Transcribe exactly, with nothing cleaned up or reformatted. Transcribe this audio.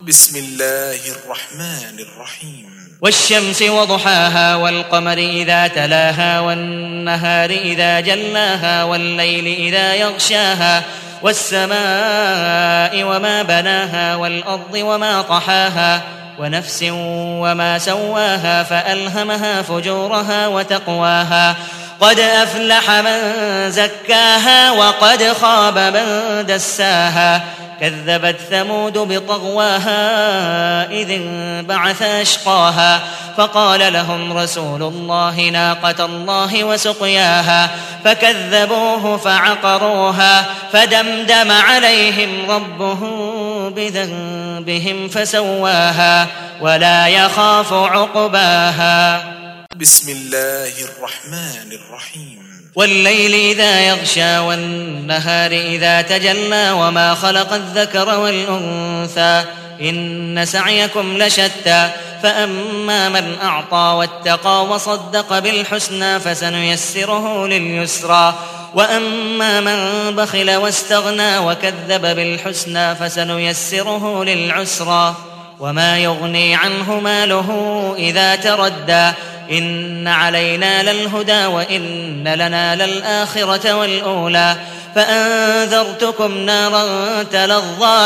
بسم الله الرحمن الرحيم والشمس وضحاها والقمر إذا تلاها والنهار إذا جلاها والليل إذا يغشاها والسماء وما بناها والأرض وما طحاها ونفس وما سواها فألهمها فجورها وتقواها قد أفلح من زكاها وقد خاب من دساها كذبت ثمود بطغواها إذ انبعث أشقاها فقال لهم رسول الله ناقة الله وسقياها فكذبوه فعقروها فدمدم عليهم ربهم بذنبهم فسواها ولا يخاف عقباها. بسم الله الرحمن الرحيم والليل إذا يغشى والنهار إذا تجلى وما خلق الذكر والأنثى إن سعيكم لشتى فأما من أعطى واتقى وصدق بالحسنى فسنيسره لليسرى وأما من بخل واستغنى وكذب بالحسنى فسنيسره للعسرى وما يغني عنه ماله إذا تردى إن علينا للهدى وإن لنا للآخرة والأولى فأنذرتكم نارا تلظى